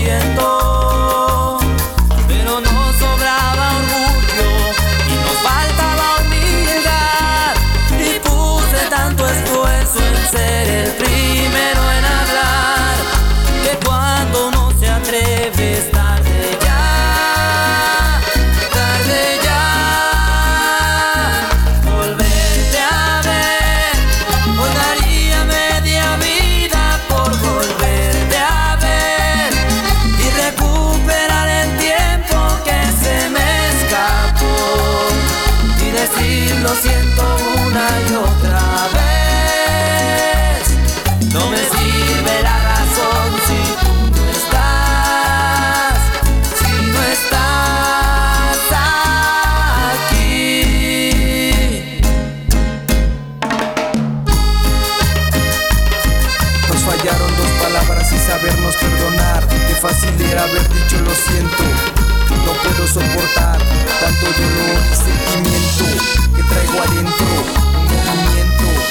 siento, pero nos sobraba orgullo y nos faltaba humildad. Y puse tanto esfuerzo en ser el primero en hablar, que cuando uno se atreve es tarde ya, tarde ya. Volverte a ver, hoy daría media vida por volverte a ver y recuperar el tiempo que se me escapó y decir lo siento una y otra vez. No me sirve la razón si tú no estás, si no estás aquí. Nos fallaron dos palabras y sabernos perdonar. Qué fácil era haber dicho lo siento. No puedo soportar tanto dolor y sentimiento que traigo adentro, un movimiento.